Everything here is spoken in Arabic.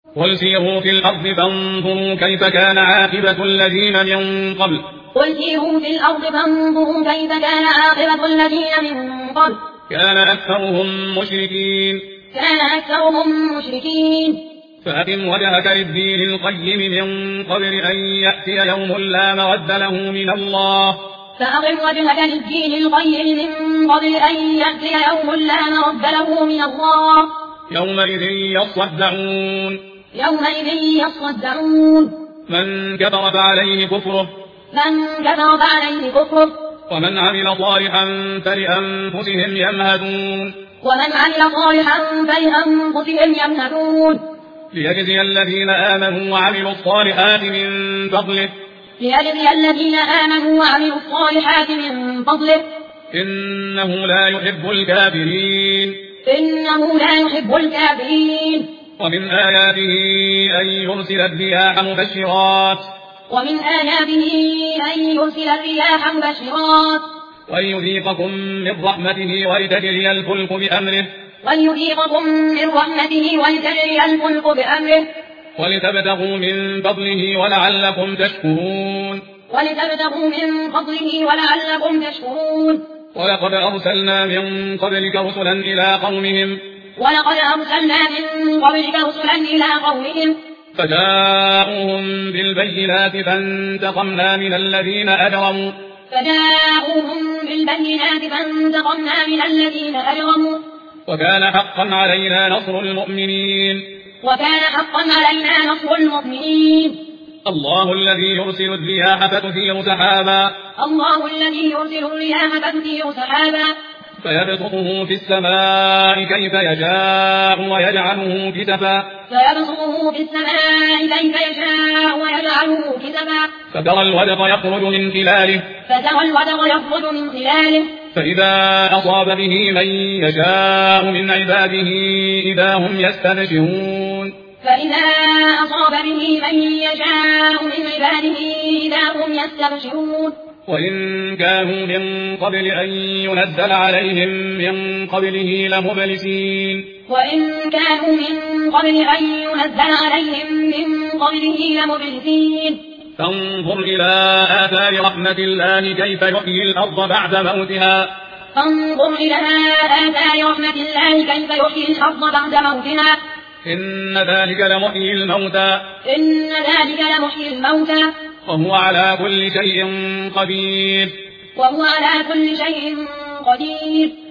قل سيروا في الأرض فانظروا كيف كان عاقبة الذين من قبل. قل سيروا في الأرض فانظروا كيف كان عاقبة الذين من قبل. كان أكثرهم مشركين. فأقم وجهك للدين القيم من قبل أن يأتي يوم لا مرد له من الله. فأقم وجهك للدين القيم من قبل أن يأتي يوم لا مرد له من الله. يومئذ يصدعون. من كفر فعليه كفره. ومن عمل صالحا فلأنفسهم يمهدون. ليجزي الذين آمنوا وعملوا الصالحات من فضله. إنه لا يحب الكافرين. ومن آياته أن يرسل الرياح مبشرات ويذيقكم من رحمته ولتجري الفلك بأمره ولتبتغوا من فضله ولعلكم تشكرون. ولقد أرسلنا من قبلك رسلا إلى قومهم فجاءوهم بالبينات فانتقمنا من الذين أجرموا وكان حقا علينا نصر المؤمنين. الله الذي يرسل الرياح فتثير سحابا فيبسطه في السماء كيف يشاء ويجعله كسفا فترى الودق يخرج من خلاله فإذا أصاب به من يشاء من عباده إذا هم يستبشرون. وإن كانوا من قبل أن ينزل عليهم من قبله لمبلسين. فانظر إلى آثار رحمة الله كيف يحيي الأرض بعد موتها. إن ذلك لمحيي الموتى وهو على كل شيء قدير.